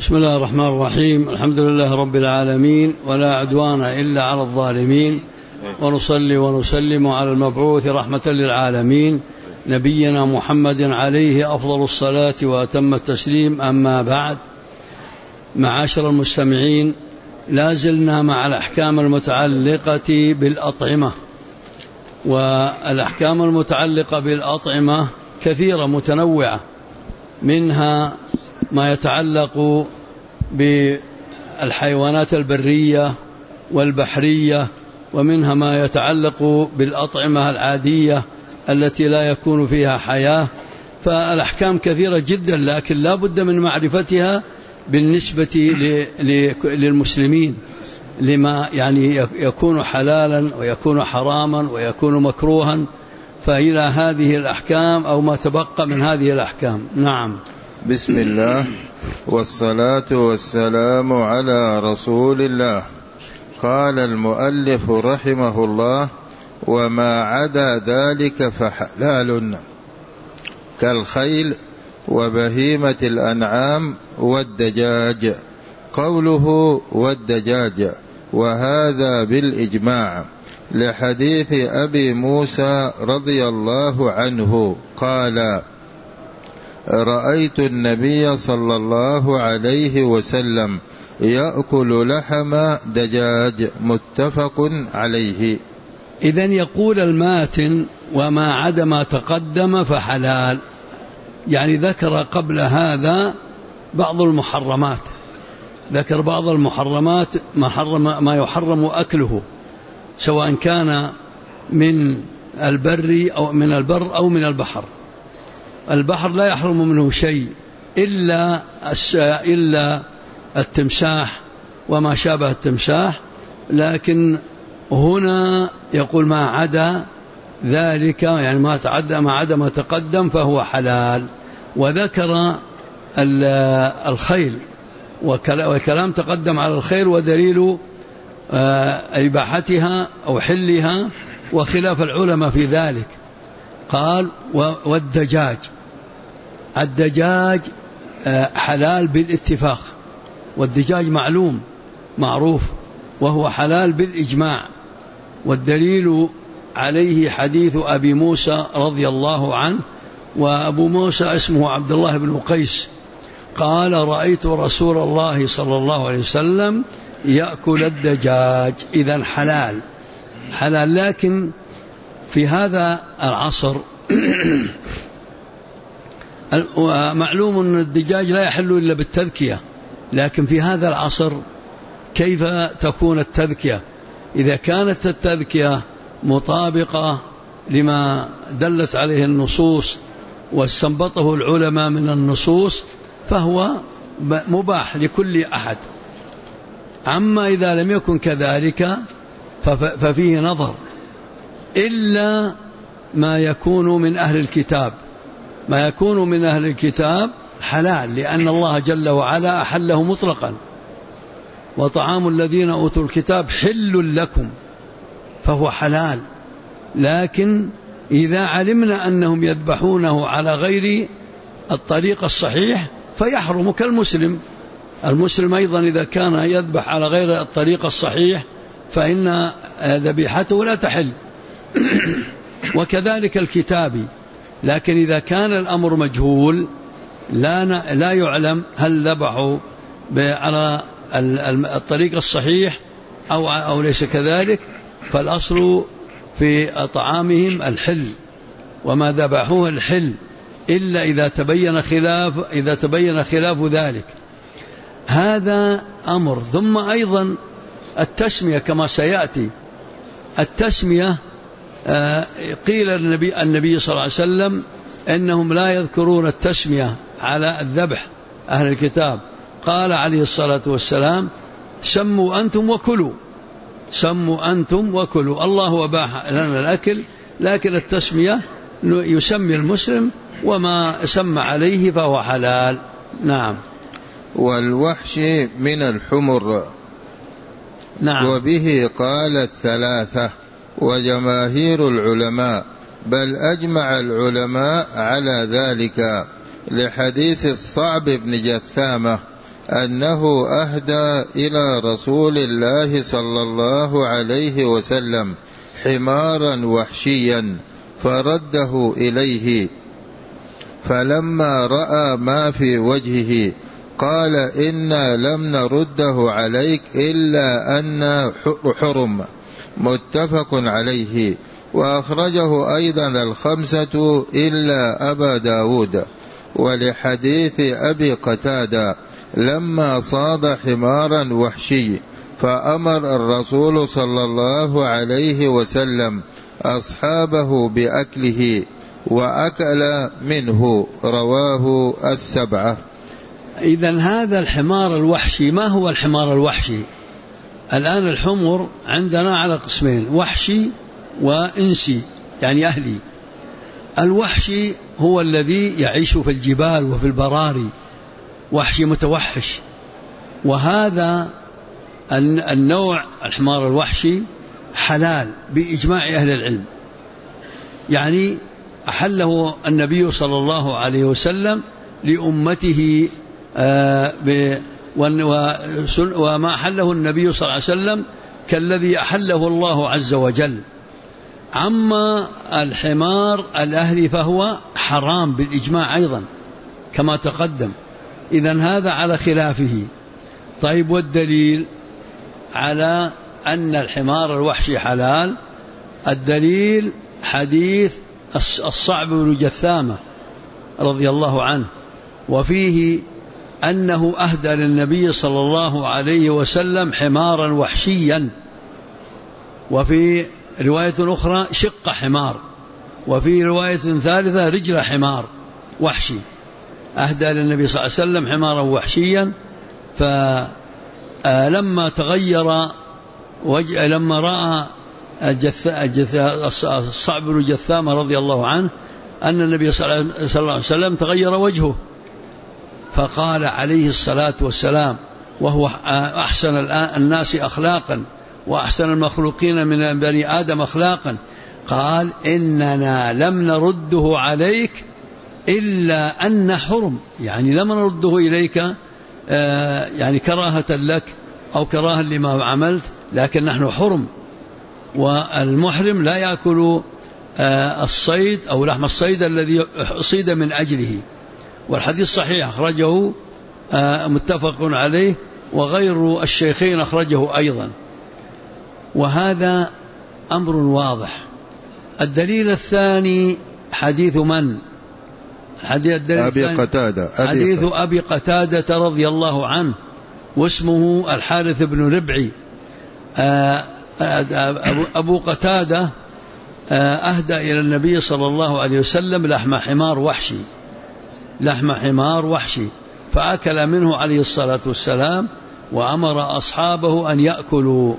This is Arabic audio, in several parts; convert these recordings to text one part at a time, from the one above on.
بسم الله الرحمن الرحيم. الحمد لله رب العالمين، ولا عدوان إلا على الظالمين، ونصلي ونسلم على المبعوث رحمة للعالمين نبينا محمد عليه أفضل الصلاة وأتم التسليم. أما بعد، معاشر المستمعين، لا زلنا مع الأحكام المتعلقة بالأطعمة، والأحكام المتعلقة بالأطعمة كثيرة متنوعة، منها ما يتعلق بالحيوانات البرية والبحرية، ومنها ما يتعلق بالأطعمة العادية التي لا يكون فيها حياة. فالأحكام كثيرة جدا، لكن لا بد من معرفتها بالنسبة للمسلمين، لما يعني يكون حلالا ويكون حراما ويكون مكروها، فإلى هذه الأحكام أو ما تبقى من هذه الأحكام. نعم. بسم الله والصلاة والسلام على رسول الله. قال المؤلف رحمه الله: وما عدا ذلك فحلال، كالخيل وبهيمة الأنعام والدجاج. قوله والدجاج وهذا بالإجماع، لحديث أبي موسى رضي الله عنه قال: رأيت النبي صلى الله عليه وسلم يأكل لحم دجاج. متفق عليه. إذن يقول الماتن: وما عدا ما تقدم فحلال، يعني ذكر قبل هذا بعض المحرمات، ذكر بعض المحرمات ما يحرم أكله، سواء كان من البر أو من البحر. البحر لا يحرم منه شيء إلا التمساح وما شابه التمساح، لكن هنا يقول ما عدا ذلك، يعني ما عدا ما تقدم فهو حلال. وذكر الخيل، وكلام تقدم على الخيل ودليل إباحتها أو حلها وخلاف العلماء في ذلك. قال: والدجاج، الدجاج حلال بالاتفاق، والدجاج معروف وهو حلال بالإجماع، والدليل عليه حديث أبي موسى رضي الله عنه، وأبو موسى اسمه عبد الله بن قيس، قال: رأيت رسول الله صلى الله عليه وسلم يأكل الدجاج. إذن حلال، لكن في هذا العصر معلوم أن الدجاج لا يحل إلا بالتذكية، لكن في هذا العصر كيف تكون التذكية؟ إذا كانت التذكية مطابقة لما دلت عليه النصوص واستنبطه العلماء من النصوص فهو مباح لكل أحد. أما إذا لم يكن كذلك ففيه نظر، إلا ما يكون من أهل الكتاب. ما يكون من أهل الكتاب حلال، لأن الله جل وعلا أحله مطلقا: وطعام الذين أوتوا الكتاب حل لكم، فهو حلال. لكن إذا علمنا أنهم يذبحونه على غير الطريق الصحيح فيحرم، كالمسلم. المسلم أيضا إذا كان يذبح على غير الطريق الصحيح فإن ذبيحته لا تحل. وكذلك الكتابي. لكن إذا كان الأمر مجهول، لا يعلم هل ذبحوا على الطريق الصحيح أو ليس كذلك، فالأصل في طعامهم الحل، وما ذبحوه الحل، إلا إذا تبين خلاف ذلك. هذا أمر. ثم أيضا التسمية كما سيأتي. التسمية قيل النبي صلى الله عليه وسلم إنهم لا يذكرون التسمية على الذبح أهل الكتاب. قال عليه الصلاة والسلام: سموا أنتم وكلوا، الله أباح لنا الأكل، لكن التسمية يسمي المسلم، وما سمى عليه فهو حلال. نعم. والوحش من الحمر. نعم. وبه قال الثلاثة وجماهير العلماء، بل أجمع العلماء على ذلك، لحديث الصعب بن جثامة أنه أهدى إلى رسول الله صلى الله عليه وسلم حمارا وحشيا فرده إليه، فلما رأى ما في وجهه قال إنا لم نرده عليك إلا أن حرم، متفق عليه. وأخرجه أيضا الخمسة إلا أبا داود. ولحديث أبي قتادة لما صاد حمارا وحشي فأمر الرسول صلى الله عليه وسلم أصحابه بأكله وأكل منه، رواه السبعة. إذن هذا الحمار الوحشي، ما هو الحمار الوحشي؟ الآن الحمر عندنا على قسمين، وحشي وإنسي يعني أهلي. الوحشي هو الذي يعيش في الجبال وفي البراري، وحشي متوحش. وهذا النوع الحمار الوحشي حلال بإجماع أهل العلم، يعني أحله النبي صلى الله عليه وسلم لأمته، وما أحله النبي صلى الله عليه وسلم كالذي أحله الله عز وجل. أما الحمار الأهلي فهو حرام بالإجماع أيضا كما تقدم. إذن هذا على خلافه. طيب، والدليل على أن الحمار الوحشي حلال؟ الدليل حديث الصعب بن جثامة رضي الله عنه، وفيه أنه أهدى للنبي صلى الله عليه وسلم حمارا وحشيا، وفي رواية أخرى شق حمار، وفي رواية ثالثة رجل حمار وحشي. أهدى للنبي صلى الله عليه وسلم حمارا وحشيا، فلما تغير لما رأى الصعب بن جثامة رضي الله عنه أن النبي صلى الله عليه وسلم تغير وجهه، فقال عليه الصلاة والسلام وهو أحسن الناس أخلاقا وأحسن المخلوقين من بني آدم أخلاقا، قال إننا لم نرده عليك إلا أن حرم، يعني لم نرده إليك يعني كراهة لك أو كراهة لما عملت، لكن نحن حرم، والمحرم لا يأكل الصيد أو لحم الصيد الذي صيد من أجله. والحديث صحيح أخرجه متفق عليه، وغير الشيخين أخرجه أيضا. وهذا أمر واضح. الدليل الثاني حديث من؟ حديث أبي قتادة رضي الله عنه، واسمه الحارث بن ربعي. أبو قتادة أهدى إلى النبي صلى الله عليه وسلم لحم حمار وحشي، فأكل منه عليه الصلاة والسلام وأمر أصحابه أن يأكلوا.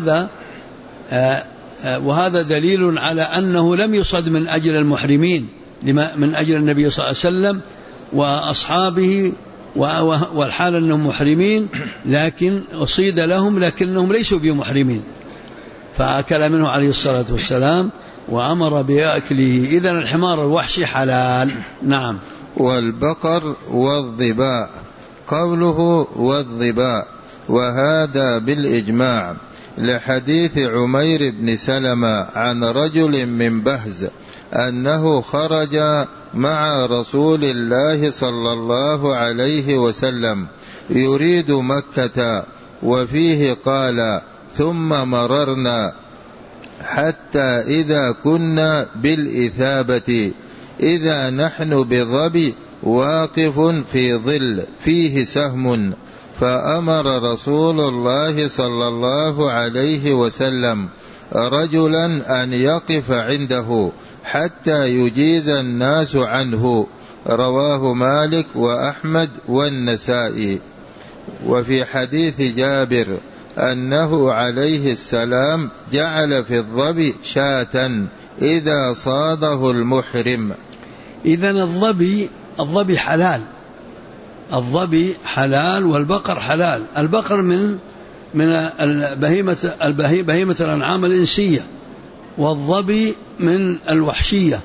وهذا دليل على أنه لم يصد من أجل المحرمين، من أجل النبي صلى الله عليه وسلم وأصحابه، والحال أنهم محرمين، لكن أصيد لهم لكنهم ليسوا بمحرمين، فأكل منه عليه الصلاة والسلام وأمر بأكله. إذن الحمار الوحشي حلال. نعم. والبقر والظباء، قوله والظباء وهذا بالإجماع، لحديث عمير بن سلمة عن رجل من بهز أنه خرج مع رسول الله صلى الله عليه وسلم يريد مكة، وفيه قال ثم مررنا حتى إذا كنا بالإثابة إذا نحن بظبي واقف في ظل فيه سهم، فأمر رسول الله صلى الله عليه وسلم رجلا أن يقف عنده حتى يجيز الناس عنه، رواه مالك وأحمد والنسائي. وفي حديث جابر أنه عليه السلام جعل في الظبي شاة إذا صاده المحرم. إذن الظبي حلال، الظبي حلال والبقر حلال. البقر من بهيمة الأنعام الإنسية، والظبي من الوحشية.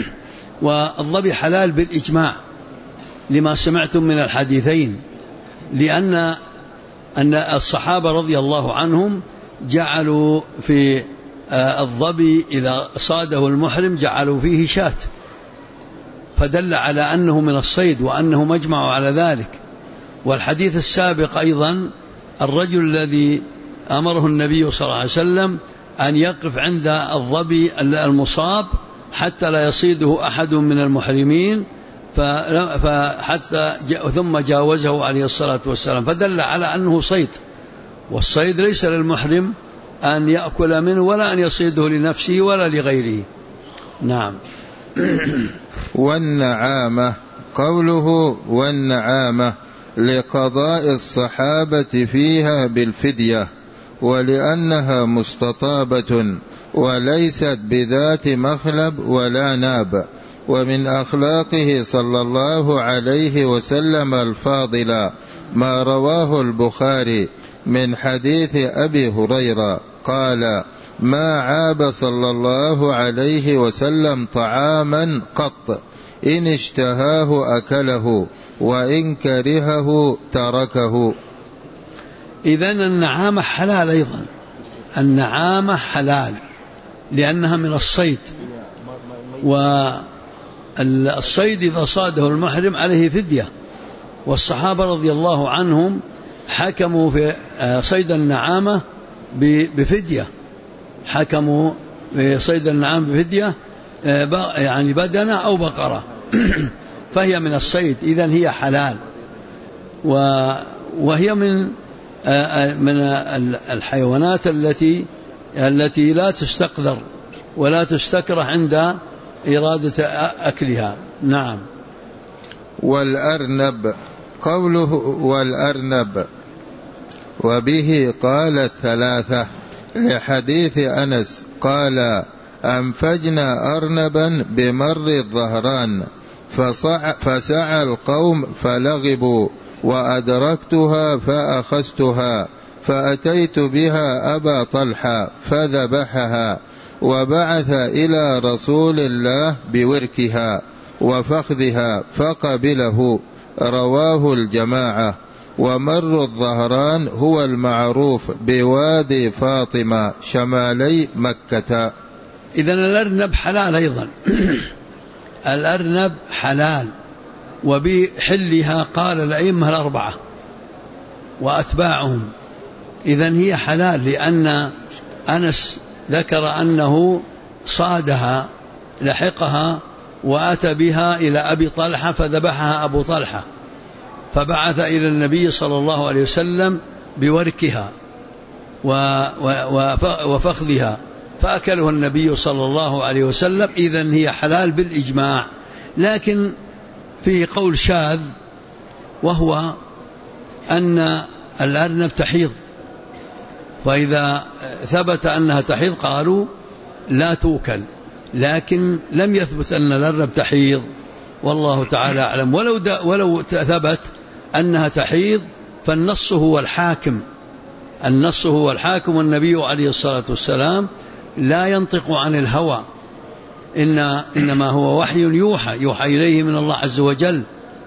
والظبي حلال بالإجماع لما سمعتم من الحديثين. لأن الصحابة رضي الله عنهم جعلوا في الظبي إذا صاده المحرم جعلوا فيه شاة، فدل على أنه من الصيد وأنه مجمع على ذلك. والحديث السابق أيضا الرجل الذي أمره النبي صلى الله عليه وسلم أن يقف عند الظبي المصاب حتى لا يصيده أحد من المحرمين، ثم جاوزه عليه الصلاة والسلام، فدل على أنه صيد، والصيد ليس للمحرم أن يأكل منه ولا أن يصيده لنفسه ولا لغيره. نعم. والنعامة، قوله والنعامة لقضاء الصحابة فيها بالفدية، ولأنها مستطابة وليست بذات مخلب ولا ناب. ومن أخلاقه صلى الله عليه وسلم الفاضلة ما رواه البخاري من حديث أبي هريرة قال: ما عاب صلى الله عليه وسلم طعاما قط، إن اشتهاه أكله وإن كرهه تركه. إذن النعامة حلال أيضا، النعامة حلال لأنها من الصيد، والصيد إذا صاده المحرم عليه فدية، والصحابة رضي الله عنهم حكموا في صيد النعامة بفدية، حكموا في صيد النعام بفدية، يعني بدنة أو بقرة فهي من الصيد، إذن هي حلال، وهي من الحيوانات التي لا تستقذر ولا تستكره عند إرادة أكلها. نعم. والأرنب، قوله والأرنب وبه قال الثلاثة لحديث أنس قال: أنفجنا أرنبا بمر الظهران فسعى القوم فلغبوا، وأدركتها فأخذتها فأتيت بها أبا طلحة فذبحها وبعث إلى رسول الله بوركها وفخذها فقبله. رواه الجماعة. ومر الظهران هو المعروف بوادي فاطمة شمالي مكة. إذن الأرنب حلال أيضا الأرنب حلال، وبحلها قال الأئمة الأربعة وأتباعهم. إذن هي حلال لأن أنس ذكر أنه صادها لحقها وأتى بها إلى أبي طلحة فذبحها أبو طلحة، فبعث إلى النبي صلى الله عليه وسلم بوركها وفخذها فأكله النبي صلى الله عليه وسلم. إذن هي حلال بالإجماع، لكن فيه قول شاذ، وهو أن الأرنب تحيض، وإذا ثبت أنها تحيض قالوا لا توكل، لكن لم يثبت أن الأرنب تحيض، والله تعالى أعلم. ولو ثبت أنها تحيض فالنص هو الحاكم، النص هو الحاكم، والنبي عليه الصلاة والسلام لا ينطق عن الهوى، إنما هو وحي يوحى إليه من الله عز وجل.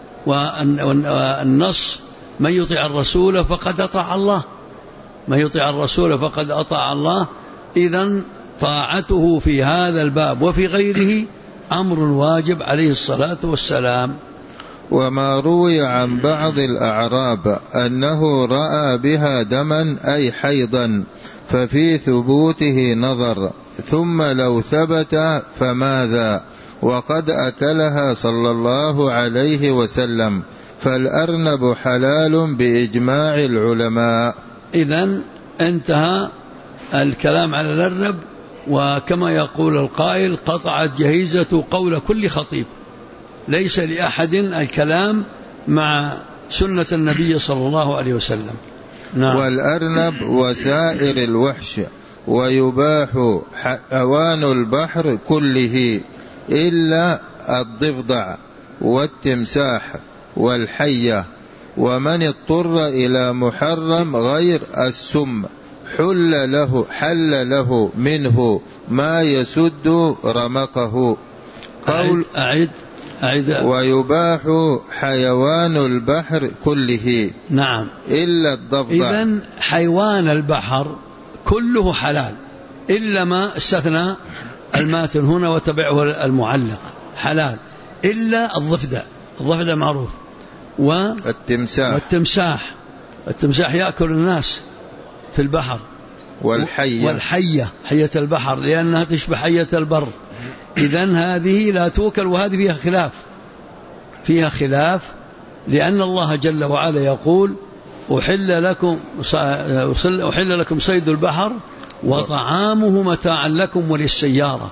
والنص من يطيع الرسول فقد أطاع الله، من يطيع الرسول فقد أطاع الله. إذن طاعته في هذا الباب وفي غيره أمر واجب عليه الصلاة والسلام. وما روي عن بعض الأعراب أنه رأى بها دما أي حيضا ففي ثبوته نظر، ثم لو ثبت فماذا؟ وقد أكلها صلى الله عليه وسلم، فالأرنب حلال بإجماع العلماء. إذن انتهى الكلام على الأرنب، وكما يقول القائل قطعت جهيزة قول كل خطيب، ليس لأحد الكلام مع سنة النبي صلى الله عليه وسلم. نعم. والأرنب وسائر الوحش، ويباح حيوان البحر كله إلا الضفدع والتمساح والحية. ومن اضطر إلى محرم غير السم حل له منه ما يسد رمقه. أعد ويباح حيوان البحر كله نعم إلا الضفدع. إذن حيوان البحر كله حلال إلا ما استثنى الماتن هنا وتبعه المعلق حلال إلا الضفدع. الضفدع معروف والتمساح يأكل الناس في البحر. والحية حية البحر لأنها تشبه حية البر. إذن هذه لا توكل، وهذه فيها خلاف لأن الله جل وعلا يقول أحل لكم صيد البحر وطعامه متاعا لكم وللسيارة.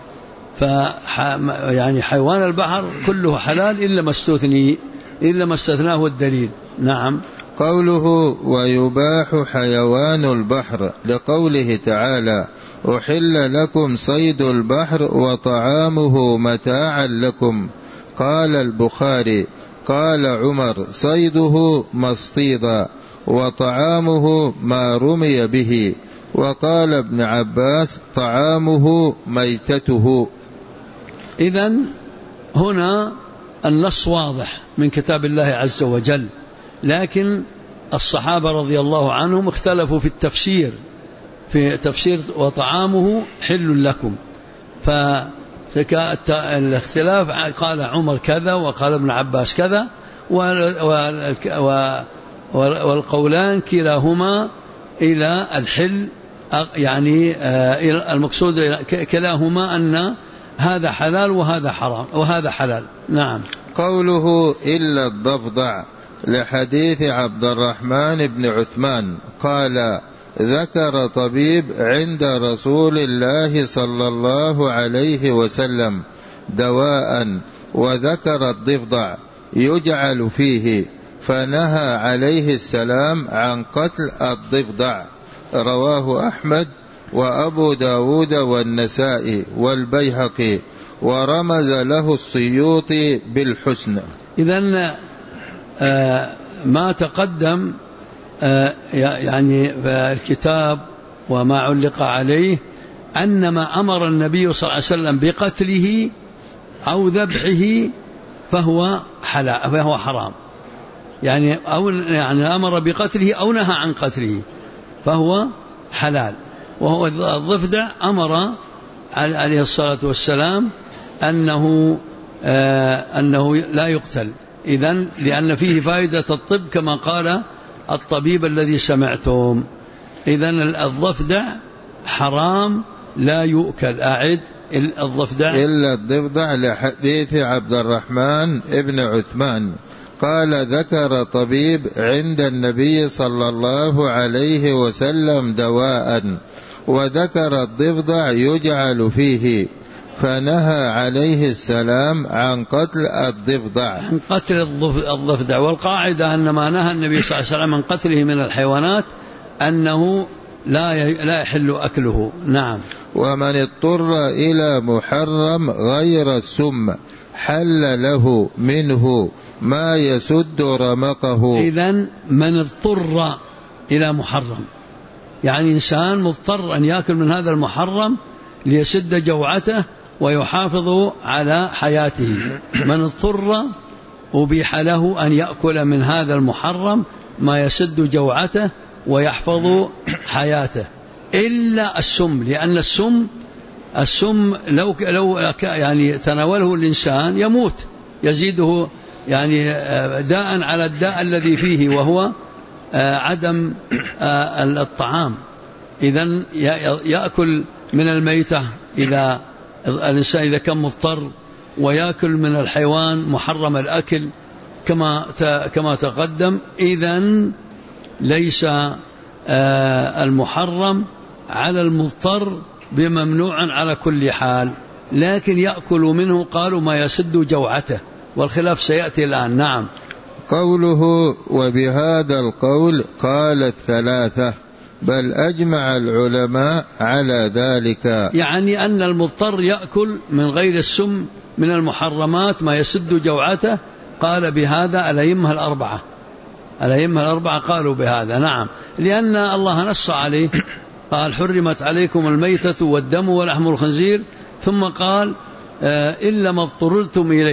يعني حيوان البحر كله حلال إلا ما استثناه الدليل. نعم. قوله ويباح حيوان البحر لقوله تعالى أحل لكم صيد البحر وطعامه متاعا لكم. قال البخاري قال عمر صيده ما اصطيد وطعامه ما رمي به. وقال ابن عباس طعامه ميتته. إذن هنا النص واضح من كتاب الله عز وجل، لكن الصحابة رضي الله عنهم اختلفوا في تفسير وطعامه حل لكم. فالاختلاف قال عمر كذا وقال ابن عباس كذا، والقولان كلاهما إلى الحل، يعني المقصود كلاهما أن هذا حلال وهذا حرام وهذا حلال. نعم. قوله إلا الضفدع لحديث عبد الرحمن بن عثمان قال ذكر طبيب عند رسول الله صلى الله عليه وسلم دواء وذكر الضفدع يجعل فيه فنهى عليه السلام عن قتل الضفدع. رواه أحمد وأبو داود والنسائي والبيهقي ورمز له السيوطي بالحسن. إذن ما تقدم يعني في الكتاب وما علق عليه أن ما أمر النبي صلى الله عليه وسلم بقتله أو ذبحه فهو حرام، يعني أمر بقتله أو نهى عن قتله فهو حلال. وهو الضفدع أمر عليه الصلاة والسلام أنه لا يقتل، إذن لأن فيه فائدة الطب كما قال الطبيب الذي سمعتم. إذن الضفدع حرام لا يؤكل. أعد الضفدع إلا الضفدع لحديث عبد الرحمن ابن عثمان قال ذكر طبيب عند النبي صلى الله عليه وسلم دواء وذكر الضفدع يجعل فيه فنهى عليه السلام عن قتل الضفدع. والقاعدة أن ما نهى النبي صلى الله عليه وسلم عن قتله من الحيوانات أنه لا يحل أكله. نعم. ومن اضطر إلى محرم غير السم حل له منه ما يسد رمقه. إذن من اضطر إلى محرم، يعني إنسان مضطر أن يأكل من هذا المحرم ليسد جوعته ويحافظ على حياته. من اضطر أبيح له أن يأكل من هذا المحرم ما يسد جوعته ويحفظ حياته إلا السم، لأن السم لو يعني تناوله الإنسان يموت، يزيده يعني داء على الداء الذي فيه وهو عدم الطعام. إذن يأكل من الميتة إذا الإنسان إذا كان مضطر، ويأكل من الحيوان محرم الأكل كما تقدم. إذن ليس المحرم على المضطر بممنوع على كل حال، لكن يأكل منه قالوا ما يسد جوعته، والخلاف سيأتي الآن. نعم. قوله وبهذا القول قال الثلاثة بل أجمع العلماء على ذلك، يعني أن المضطر يأكل من غير السم من المحرمات ما يسد جوعته. قال بهذا الأئمة الأربعة قالوا بهذا. نعم، لأن الله نص عليه قال حرمت عليكم الميتة والدم ولحم الخنزير، ثم قال إلا ما اضطررتم إليه،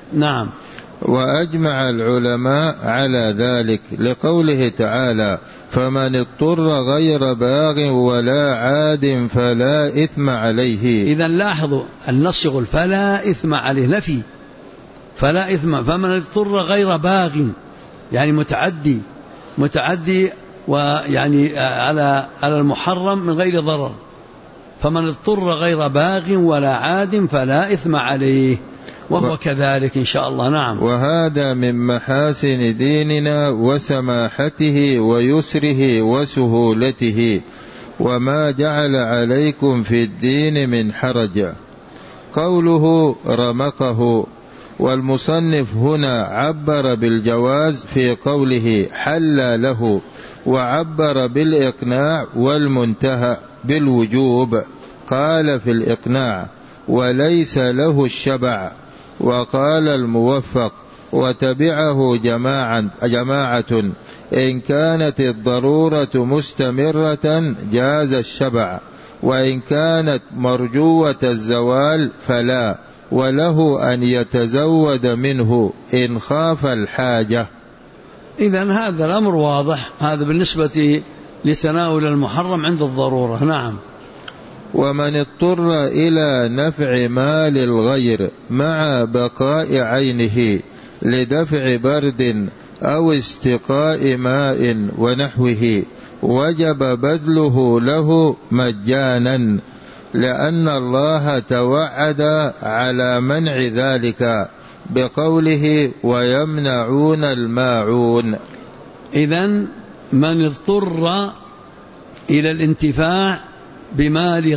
نعم. وأجمع العلماء على ذلك لقوله تعالى: فمن اضطر غير باغ ولا عاد فلا إثم عليه. إذا لاحظوا النص يقول فلا إثم عليه، نفي فلا إثم، فمن اضطر غير باغ يعني متعدي ويعني على المحرم من غير ضرر، فمن اضطر غير باغ ولا عاد فلا إثم عليه، وهو كذلك إن شاء الله. نعم. وهذا من محاسن ديننا وسماحته ويسره وسهولته، وما جعل عليكم في الدين من حرج. قوله رمقه، والمصنف هنا عبر بالجواز في قوله حل له، وعبر بالإقناع والمنتهى بالوجوب. قال في الإقناع: وليس له الشبع. وقال الموفق: وتبعه جماعة إن كانت الضرورة مستمرة جاز الشبع، وإن كانت مرجوة الزوال فلا، وله أن يتزود منه إن خاف الحاجة. إذن هذا الأمر واضح، هذا بالنسبة لتناول المحرم عند الضرورة. نعم. ومن اضطر إلى نفع مال الغير مع بقاء عينه لدفع برد أو استقاء ماء ونحوه وجب بذله له مجانا، لأن الله توعد على منع ذلك بقوله: ويمنعون الماعون. إذن من اضطر إلى الانتفاع بمال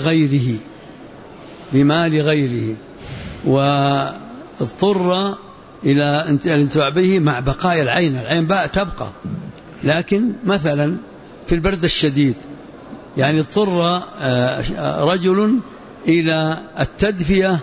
غيره واضطر إلى الانتفاع به مع بقاء العين تبقى، لكن مثلا في البرد الشديد يعني اضطر رجل إلى التدفئة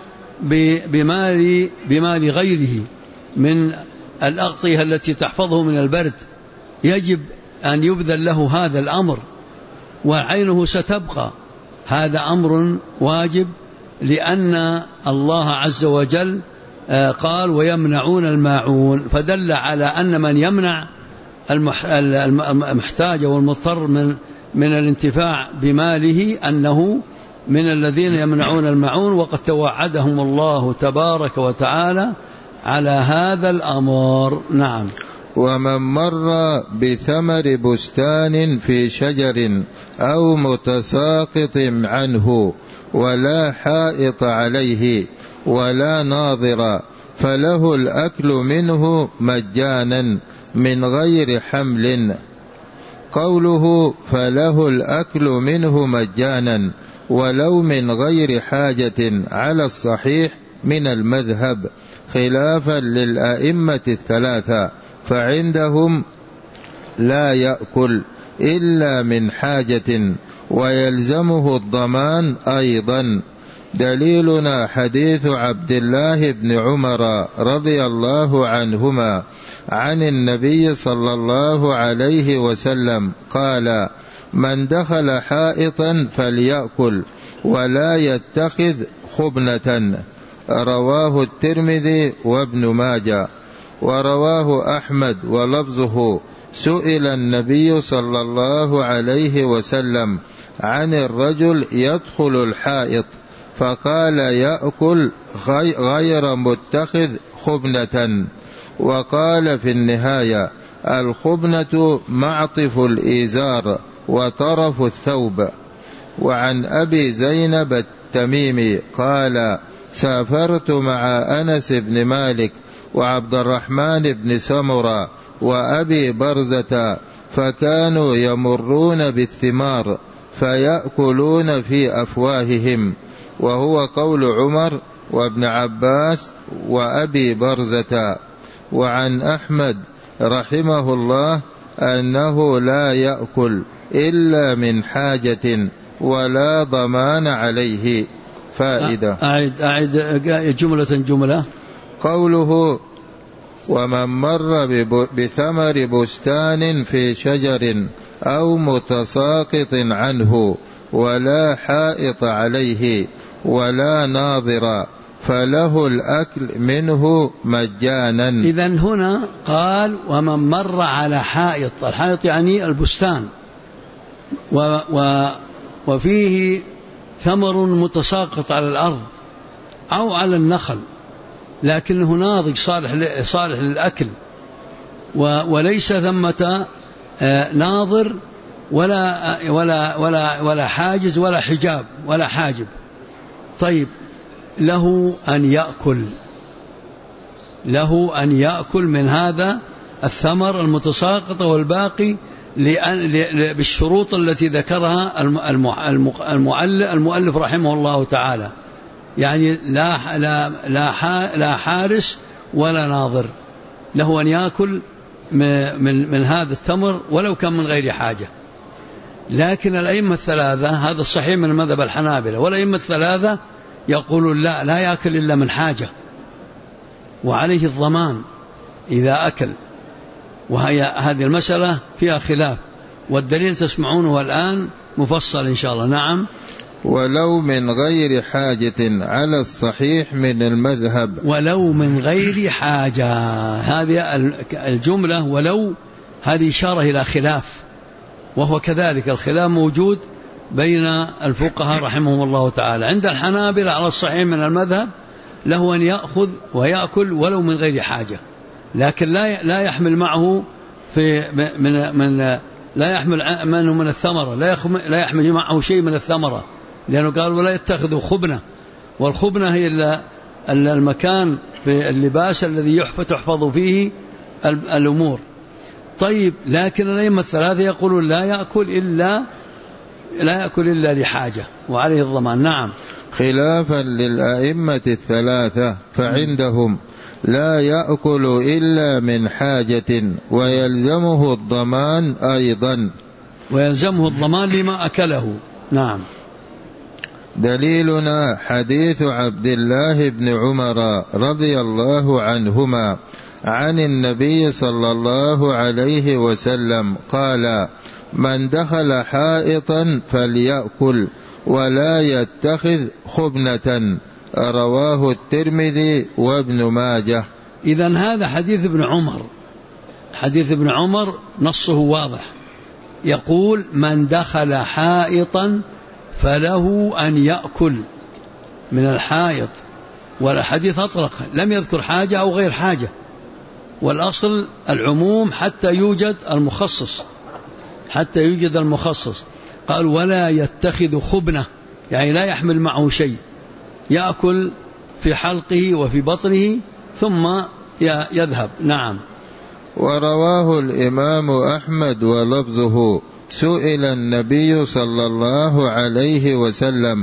بمال غيره من الأغطية التي تحفظه من البرد، يجب أن يبذل له هذا الأمر وعينه ستبقى. هذا أمر واجب، لأن الله عز وجل قال: ويمنعون الماعون، فدل على أن من يمنع المحتاج والمضطر من الانتفاع بماله أنه من الذين يمنعون الماعون، وقد توعدهم الله تبارك وتعالى على هذا الأمر. نعم. ومن مر بثمر بستان في شجر أو متساقط عنه ولا حائط عليه ولا ناظر فله الأكل منه مجانا من غير حمل. قوله فله الأكل منه مجانا ولو من غير حاجة على الصحيح من المذهب، خلافا للأئمة الثلاثة، فعندهم لا يأكل إلا من حاجة ويلزمه الضمان أيضا. دليلنا حديث عبد الله بن عمر رضي الله عنهما عن النبي صلى الله عليه وسلم قال: من دخل حائطا فليأكل ولا يتخذ خبنة. رواه الترمذي وابن ماجه. ورواه أحمد ولفظه: سئل النبي صلى الله عليه وسلم عن الرجل يدخل الحائط فقال: يأكل غير متخذ خبنة. وقال في النهاية: الخبنة معطف الإزار وطرف الثوب. وعن أبي زينب التميمي قال: سافرت مع أنس بن مالك وعبد الرحمن بن سمرة وأبي برزة، فكانوا يمرون بالثمار فيأكلون في أفواههم، وهو قول عمر وابن عباس وأبي برزة. وعن أحمد رحمه الله أنه لا يأكل إلا من حاجة ولا ضمان عليه. فائدة. أعد جملة. قوله: ومن مر بثمر بستان في شجر أو متساقط عنه ولا حائط عليه ولا ناظر فله الأكل منه مجانا. إذن هنا قال ومن مر على حائط، الحائط يعني البستان، وفيه ثمر متساقط على الأرض أو على النخل لكنه ناضج صالح للأكل، وليس ثمة ناظر ولا حاجز ولا حجاب ولا حاجب. طيب له أن يأكل من هذا الثمر المتساقط والباقي بالشروط التي ذكرها المؤلف رحمه الله تعالى، يعني لا حارس ولا ناظر، له أن يأكل من هذا التمر ولو كان من غير حاجة. لكن الأئمة الثلاثة، هذا الصحيح من مذهب الحنابلة، والأئمة الثلاثة يقولون لا يأكل إلا من حاجة، وعليه الضمان إذا أكل. هذه المسألة فيها خلاف، والدليل تسمعونه الآن مفصل إن شاء الله. نعم. ولو من غير حاجة على الصحيح من المذهب، ولو من غير حاجة، هذه الجملة ولو هذه إشارة إلى خلاف، وهو كذلك الخلاف موجود بين الفقهاء رحمهم الله تعالى. عند الحنابلة على الصحيح من المذهب له أن يأخذ ويأكل ولو من غير حاجة، لكن لا يحمل معه لا يحمل منه من الثمرة، لا يحمل معه شيء من الثمرة، لأنه قال ولا يتخذوا خبنة، والخبنة هي المكان في اللباس الذي تحفظ فيه الأمور. طيب لكن الأئمة الثلاثة يقولون لا يأكل إلا لحاجة وعليه الضمان. نعم. خلافا للأئمة الثلاثة فعندهم لا يأكل إلا من حاجة ويلزمه الضمان أيضا، ويلزمه الضمان لما أكله. نعم. دليلنا حديث عبد الله بن عمر رضي الله عنهما عن النبي صلى الله عليه وسلم قال: من دخل حائطا فليأكل ولا يتخذ خبنة، رواه الترمذي وابن ماجه. إذن هذا حديث ابن عمر نصه واضح، يقول من دخل حائطا فله أن يأكل من الحائط، والحديث أطلق لم يذكر حاجة أو غير حاجة، والأصل العموم حتى يوجد المخصص. قال ولا يتخذ خبنة، يعني لا يحمل معه شيء، يأكل في حلقه وفي بطنه ثم يذهب. نعم. ورواه الإمام أحمد ولفظه: سئل النبي صلى الله عليه وسلم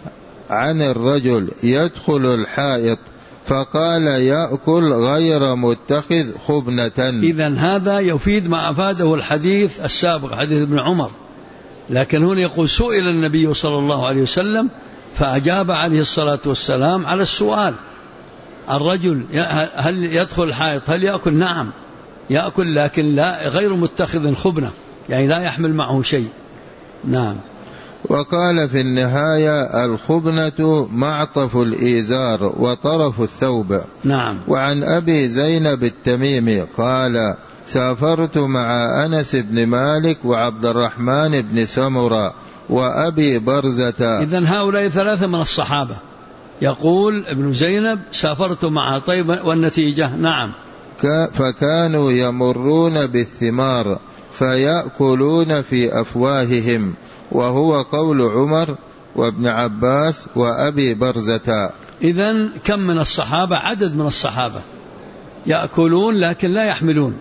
عن الرجل يدخل الحائط فقال: يأكل غير متخذ خبنة. إذن هذا يفيد ما أفاده الحديث السابق، حديث ابن عمر، لكن هنا يقول سئل النبي صلى الله عليه وسلم فأجاب عليه الصلاة والسلام على السؤال: الرجل هل يدخل الحائط هل يأكل؟ نعم يأكل، لكن لا غير متخذ خبنة، يعني لا يحمل معه شيء. نعم. وقال في النهاية: الخبنة معطف الإيزار وطرف الثوب. نعم. وعن أبي زينب التميمي قال: سافرت مع أنس بن مالك وعبد الرحمن بن سمرة وأبي برزة. إذن هؤلاء ثلاثة من الصحابة. يقول ابن زينب سافرت معه. طيب والنتيجة؟ نعم. فكانوا يمرون بالثمار فيأكلون في أفواههم، وهو قول عمر وابن عباس وأبي برزة. إذن كم من الصحابة؟ عدد من الصحابة يأكلون لكن لا يحملون،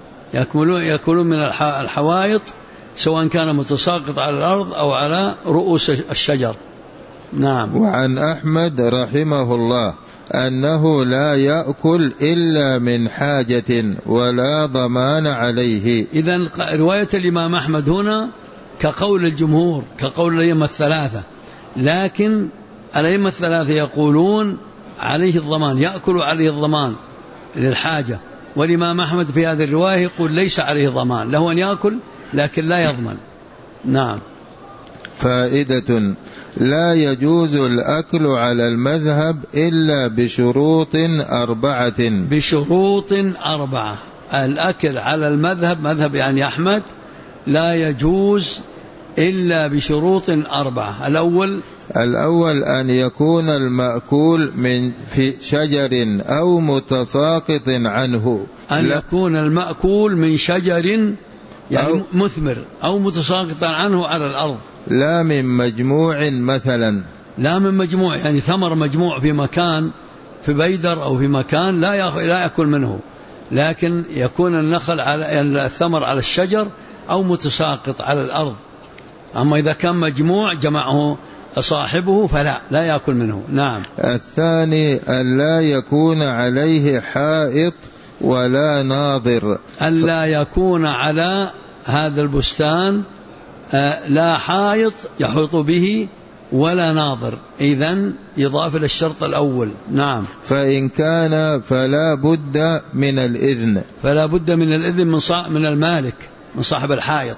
يأكلون من الحوائط سواء كان متساقط على الأرض أو على رؤوس الشجر. نعم. وعن أحمد رحمه الله أنه لا يأكل إلا من حاجة ولا ضمان عليه. إذن رواية الإمام أحمد هنا كقول الجمهور، كقول الأئمة الثلاثة، لكن الأئمة الثلاثة يقولون عليه الضمان، يأكل عليه الضمان للحاجة، والإمام أحمد في هذه الرواية يقول ليس عليه ضمان، له أن يأكل لكن لا يضمن. نعم. فائدة: لا يجوز الأكل على المذهب إلا بشروط 4. بشروط 4. الأكل على المذهب، مذهب يعني أحمد، لا يجوز إلا بشروط 4. الأول أن يكون المأكول من في شجر أو متساقط عنه. أن يكون المأكول من شجر يعني مثمر أو متساقط عنه على الأرض، لا من مجموع مثلا. لا من مجموع يعني ثمر مجموع في مكان، في بيدر أو في مكان لا يأكل منه، لكن يكون النخل على الثمر على الشجر أو متساقط على الأرض. أما إذا كان مجموع جمعه صاحبه لا يأكل منه. نعم. الثاني أن لا يكون عليه حائط ولا ناظر. ألا يكون على هذا البستان لا حائط يحيط به ولا ناظر، إذن يضاف إلى الشرط الأول. نعم. فإن كان فلا بد من الإذن. فلا بد من الإذن من المالك، من صاحب الحائط.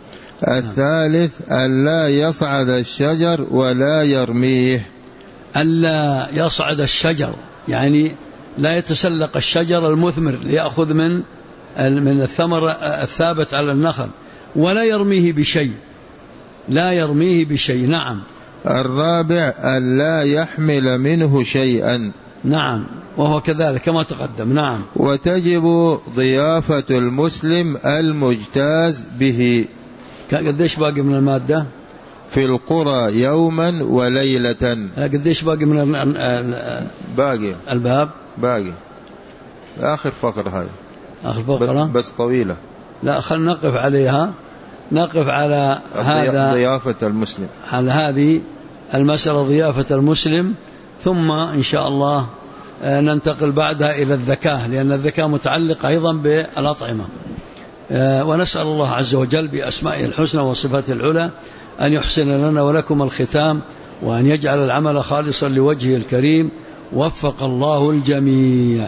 الثالث ألا يصعد الشجر ولا يرميه. ألا يصعد الشجر يعني لا يتسلق الشجر المثمر ليأخذ من الثمر الثابت على النخل، ولا يرميه بشيء، لا يرميه بشيء. نعم. الرابع ألا يحمل منه شيئا. نعم، وهو كذلك كما تقدم. نعم. وتجب ضيافة المسلم المجتاز به. قديش باقي من المادة؟ في القرى يوما وليلة. قديش باقي من باقي الباب؟ باقي آخر فقرة، هذه آخر فقرة بس طويلة. لا، خلنا نقف عليها، نقف على هذا ضيافة المسلم، على هذه المسألة ضيافة المسلم، ثم إن شاء الله ننتقل بعدها إلى الذكاة، لأن الذكاة متعلقة أيضا بالأطعمة. ونسأل الله عز وجل بأسمائه الحسنى وصفاته العلى أن يحسن لنا ولكم الختام، وأن يجعل العمل خالصا لوجهه الكريم. وفق الله الجميع.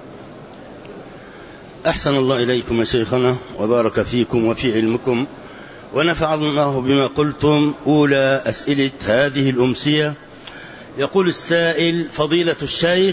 أحسن الله إليكم يا شيخنا، وبارك فيكم وفي علمكم، ونفع الله بما قلتم. أولى أسئلة هذه الأمسية. يقول السائل: فضيلة الشيخ،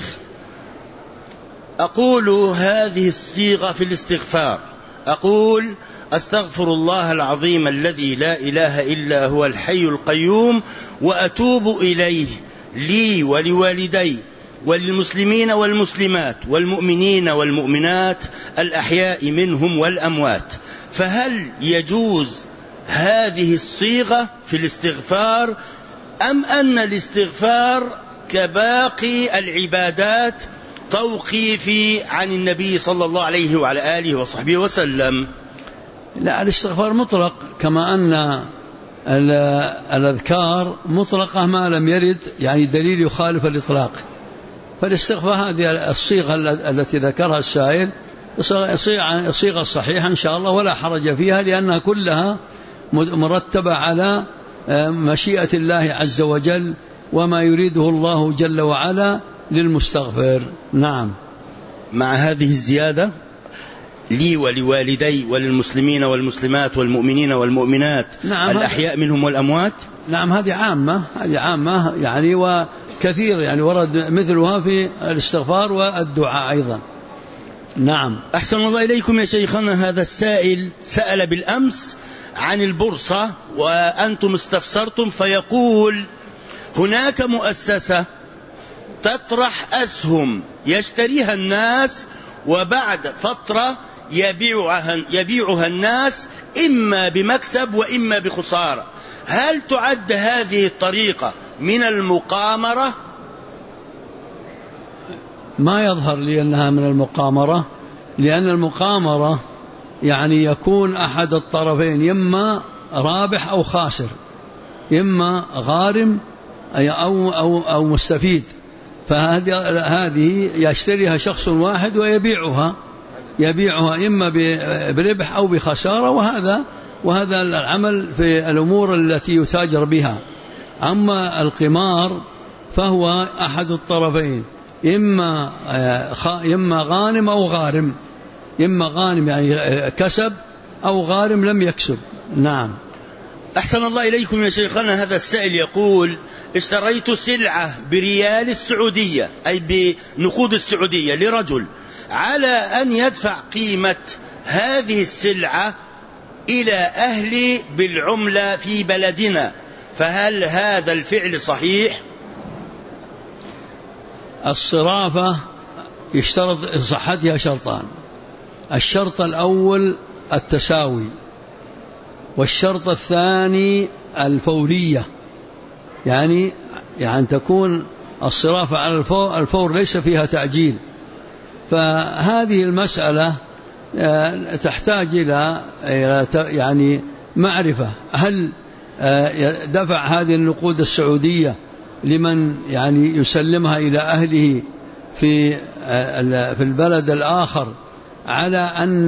أقول هذه الصيغة في الاستغفار، أقول: أستغفر الله العظيم الذي لا إله إلا هو الحي القيوم وأتوب إليه لي ولوالدي وللمسلمين والمسلمات والمؤمنين والمؤمنات الأحياء منهم والأموات. فهل يجوز هذه الصيغة في الاستغفار، أم أن الاستغفار كباقي العبادات توقيفي عن النبي صلى الله عليه وعلى آله وصحبه وسلم؟ لا، الاستغفار مطلق، كما أن الأذكار مطلقة ما لم يرد يعني دليل يخالف الإطلاق. فالاستغفار هذه الصيغة التي ذكرها السائل صيغة صحيحة إن شاء الله ولا حرج فيها، لأنها كلها مرتبة على مشيئة الله عز وجل وما يريده الله جل وعلا للمستغفر. نعم. مع هذه الزيادة: لي ولوالدي وللمسلمين والمسلمات والمؤمنين والمؤمنات الأحياء منهم والأموات. نعم، هذه عامة يعني، وكثير يعني ورد مثلها في الاستغفار والدعاء أيضا. نعم. أحسن الله إليكم يا شيخنا. هذا السائل سأل بالأمس عن البورصة وأنتم استفسرتم، فيقول: هناك مؤسسة تطرح أسهم يشتريها الناس، وبعد فترة يبيعها الناس إما بمكسب وإما بخسارة. هل تعد هذه الطريقة من المقامرة؟ ما يظهر لي أنها من المقامرة، لأن المقامرة يعني يكون أحد الطرفين إما رابح أو خاسر، إما غارم أو مستفيد. فهذه يشتريها شخص واحد ويبيعها إما بربح أو بخسارة، وهذا العمل في الأمور التي يتاجر بها. أما القمار فهو أحد الطرفين، إما غانم أو غارم، إما غانم يعني كسب أو غارم لم يكسب. نعم. أحسن الله إليكم يا شيخنا. هذا السائل يقول: اشتريت سلعة بريال السعودية أي بنقود السعودية لرجل على أن يدفع قيمة هذه السلعة إلى أهلي بالعملة في بلدنا، فهل هذا الفعل صحيح؟ الصرافة يشترط صحتها شرطان: الشرط الأول التساوي، والشرط الثاني الفورية، يعني تكون الصرافة على الفور ليس فيها تعجيل. فهذه المسألة تحتاج إلى يعني معرفة هل دفع هذه النقود السعودية لمن يعني يسلمها إلى أهله في البلد الآخر على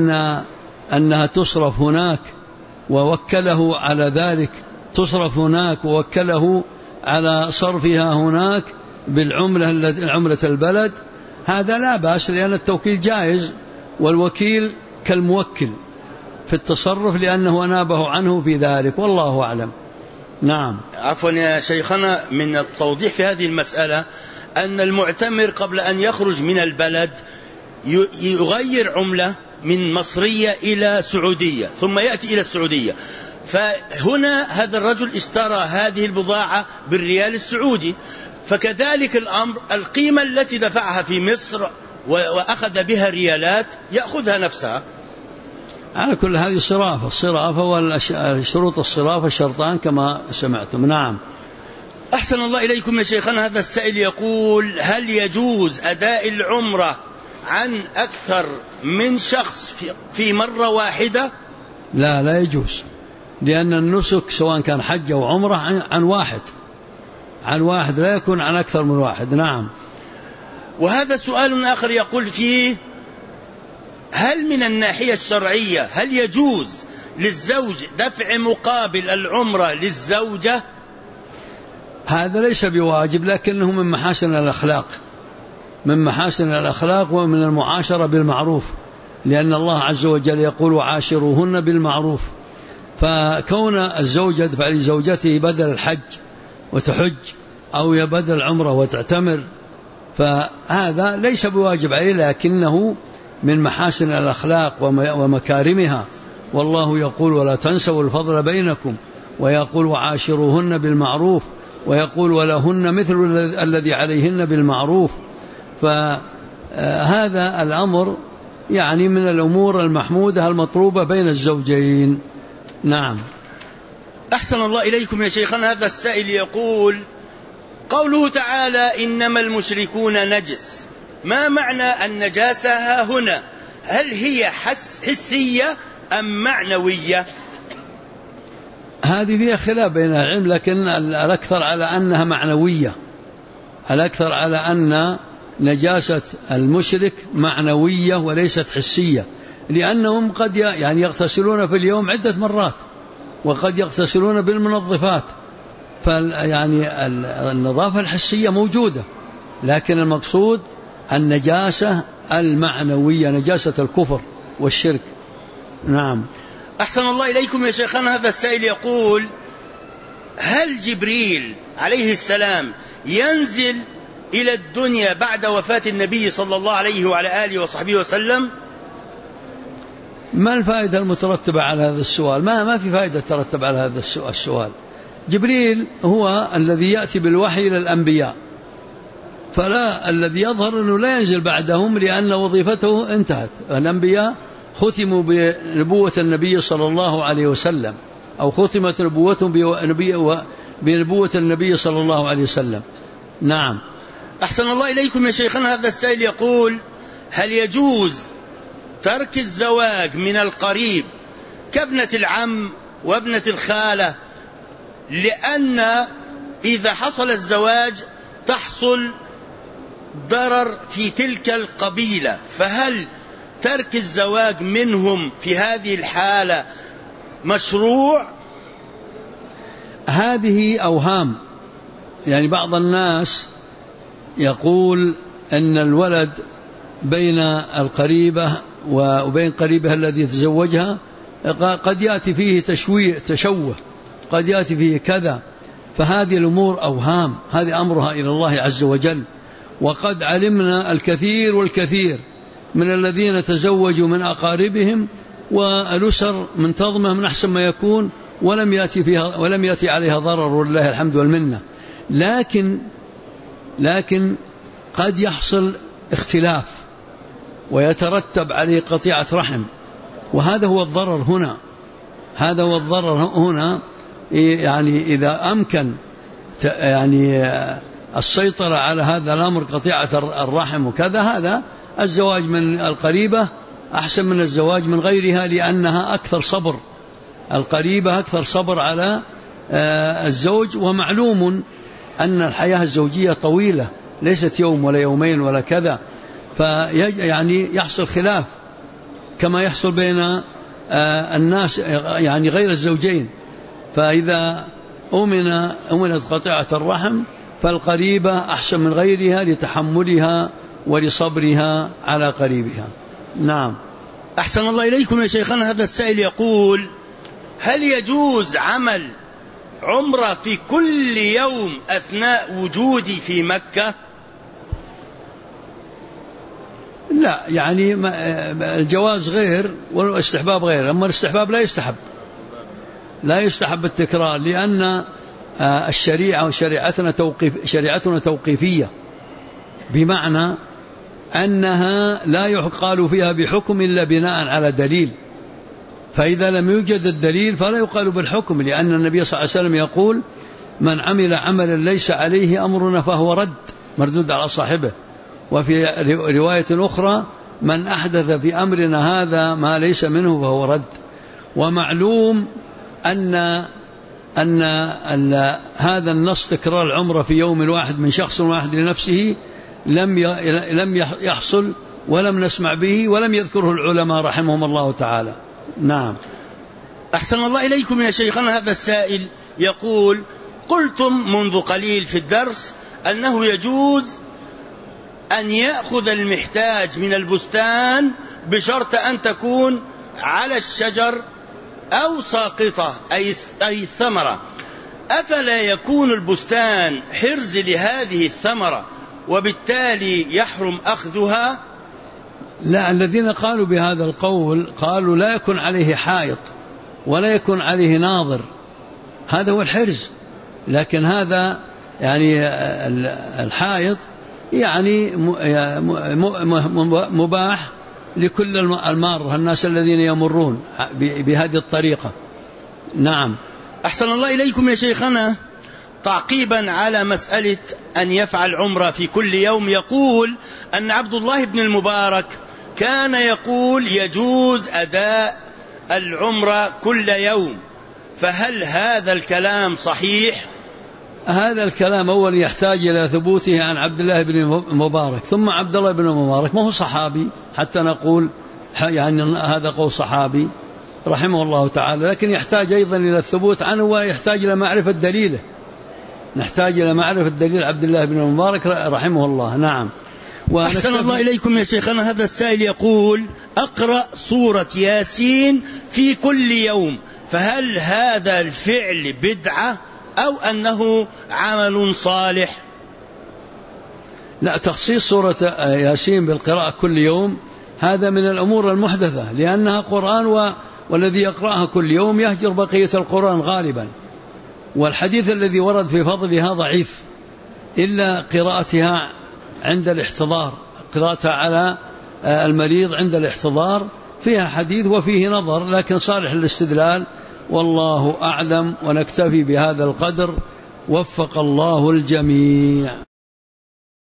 أنها تصرف هناك ووكله على ذلك، تصرف هناك ووكله على صرفها هناك بالعملة البلد، هذا لا بأس، لأن التوكيل جائز والوكيل كالموكل في التصرف لأنه أنابه عنه في ذلك، والله أعلم. نعم. عفوا يا شيخنا، من التوضيح في هذه المسألة أن المعتمر قبل أن يخرج من البلد يغير عملة من مصرية إلى سعودية ثم يأتي إلى السعودية، فهنا هذا الرجل اشترى هذه البضاعة بالريال السعودي، فكذلك الأمر القيمة التي دفعها في مصر وأخذ بها ريالات يأخذها نفسها. على كل هذه الصرافة والشروط الصرافة شرطان كما سمعتم. نعم. أحسن الله إليكم يا شيخنا. هذا السائل يقول: هل يجوز أداء العمرة عن أكثر من شخص في مرة واحدة؟ لا يجوز، لأن النسك سواء كان حج أو عمرة عن واحد لا يكون عن أكثر من واحد. نعم. وهذا سؤال آخر يقول فيه: هل من الناحية الشرعية هل يجوز للزوج دفع مقابل العمرة للزوجة؟ هذا ليس بواجب، لكنه من محاسن الأخلاق ومن المعاشرة بالمعروف، لأن الله عز وجل يقول: وعاشروهن بالمعروف. فكون الزوج يدفع لزوجته بدل الحج وتحج أو يبدل العمرة وتعتمر، فهذا ليس بواجب عليه، لكنه من محاسن الأخلاق ومكارمها. والله يقول: ولا تنسوا الفضل بينكم، ويقول: وعاشروهن بالمعروف، ويقول: ولهن مثل الذي عليهن بالمعروف. فهذا الأمر يعني من الأمور المحمودة المطلوبة بين الزوجين. نعم. أحسن الله إليكم يا شيخنا. هذا السائل يقول: قوله تعالى: إنما المشركون نجس، ما معنى النجاسة ها هنا؟ هل هي حسية أم معنوية؟ هذه فيها خلاف بين العلم، لكن الأكثر على أنها معنوية، الأكثر على أن نجاسة المشرك معنوية وليست حسية، لأنهم قد يعني يغتسلون في اليوم عدة مرات، وقد يغتسلون بالمنظفات، فيعني النظافة الحسية موجودة، لكن المقصود النجاسة المعنوية، نجاسة الكفر والشرك. نعم. أحسن الله إليكم يا شيخنا. هذا السائل يقول: هل جبريل عليه السلام ينزل إلى الدنيا بعد وفاة النبي صلى الله عليه وعلى آله وصحبه وسلم؟ ما الفائدة المترتبة على هذا السؤال؟ ما في فائدة ترتب على هذا السؤال. جبريل هو الذي يأتي بالوحي إلى الأنبياء، فلا الذي يظهر أنه لا ينزل بعدهم، لأن وظيفته انتهت. الأنبياء ختموا بنبوة النبي صلى الله عليه وسلم، أو ختمت نبوتهم بنبوة النبي صلى الله عليه وسلم. نعم. أحسن الله إليكم يا شيخنا. هذا السائل يقول: هل يجوز ترك الزواج من القريب كابنة العم وابنة الخالة، لأن إذا حصل الزواج تحصل ضرر في تلك القبيلة، فهل ترك الزواج منهم في هذه الحالة مشروع؟ هذه أوهام، يعني بعض الناس يقول أن الولد بين القريبة وبين قريبها الذي يتزوجها قد يأتي فيه تشوه قد يأتي فيه كذا. فهذه الأمور أوهام، هذه أمرها إلى الله عز وجل. وقد علمنا الكثير والكثير من الذين تزوجوا من أقاربهم والأسر منتظمة من أحسن ما يكون ولم يأتي عليها ضرر، ولله الحمد والمنة. لكن قد يحصل اختلاف ويترتب عليه قطيعة رحم، وهذا هو الضرر هنا. هذا هو الضرر هنا. يعني إذا أمكن يعني السيطرة على هذا الأمر، قطيعة الرحم وكذا، هذا الزواج من القريبة أحسن من الزواج من غيرها، لأنها أكثر صبر. القريبة أكثر صبر على الزوج. ومعلوم أن الحياة الزوجية طويلة، ليست يوم ولا يومين ولا كذا، يعني يحصل خلاف كما يحصل بين الناس يعني غير الزوجين. فإذا أمنت قطيعة الرحم فالقريبة أحسن من غيرها لتحملها ولصبرها على قريبها. نعم. أحسن الله إليكم يا شيخنا. هذا السائل يقول: هل يجوز عمل عمرة في كل يوم أثناء وجودي في مكة؟ لا، يعني الجواز غير والاستحباب غير. أما الاستحباب لا يستحب التكرار، لأن الشريعة وشريعتنا توقيفية، بمعنى أنها لا يقال فيها بحكم إلا بناء على دليل. فإذا لم يوجد الدليل فلا يقال بالحكم، لأن النبي صلى الله عليه وسلم يقول: من عمل عملا ليس عليه أمرنا فهو رد، مردود على صاحبه. وفي رواية أخرى: من أحدث في أمرنا هذا ما ليس منه فهو رد. ومعلوم أن هذا النص تكرار العمرة في يوم واحد من شخص واحد لنفسه لم يحصل ولم نسمع به ولم يذكره العلماء رحمهم الله تعالى. نعم. أحسن الله إليكم يا شيخنا. هذا السائل يقول: قلتم منذ قليل في الدرس أنه يجوز أن يأخذ المحتاج من البستان بشرط أن تكون على الشجر أو ساقطة أي الثمرة، أفلا يكون البستان حرز لهذه الثمرة وبالتالي يحرم أخذها؟ لا، الذين قالوا بهذا القول قالوا لا يكون عليه حائط ولا يكون عليه ناظر، هذا هو الحرز. لكن هذا يعني الحائط يعني مباح لكل المار، الناس الذين يمرون بهذه الطريقة. نعم. أحسن الله إليكم يا شيخنا. تعقيبا على مسألة أن يفعل عمرة في كل يوم، يقول أن عبد الله بن المبارك كان يقول يجوز أداء العمرة كل يوم، فهل هذا الكلام صحيح؟ هذا الكلام أول يحتاج إلى ثبوته عن عبد الله بن المبارك، ثم عبد الله بن المبارك ما هو صحابي حتى نقول يعني هذا قول صحابي رحمه الله تعالى، لكن يحتاج أيضا إلى الثبوت عنه ويحتاج إلى معرفة دليله. نحتاج إلى معرفة دليل عبد الله بن المبارك رحمه الله. نعم. أحسن الله إليكم يا شيخنا. هذا السائل يقول: أقرأ سورة ياسين في كل يوم، فهل هذا الفعل بدعة أو أنه عمل صالح؟ لا، تخصيص سورة ياسين بالقراءة كل يوم هذا من الأمور المحدثة، لأنها قرآن والذي يقرأها كل يوم يهجر بقية القرآن غالبا. والحديث الذي ورد في فضلها ضعيف، إلا قراءتها عند الاحتضار، قراءتها على المريض عند الاحتضار فيها حديث وفيه نظر، لكن صالح الاستدلال. والله أعلم، ونكتفي بهذا القدر، وفق الله الجميع.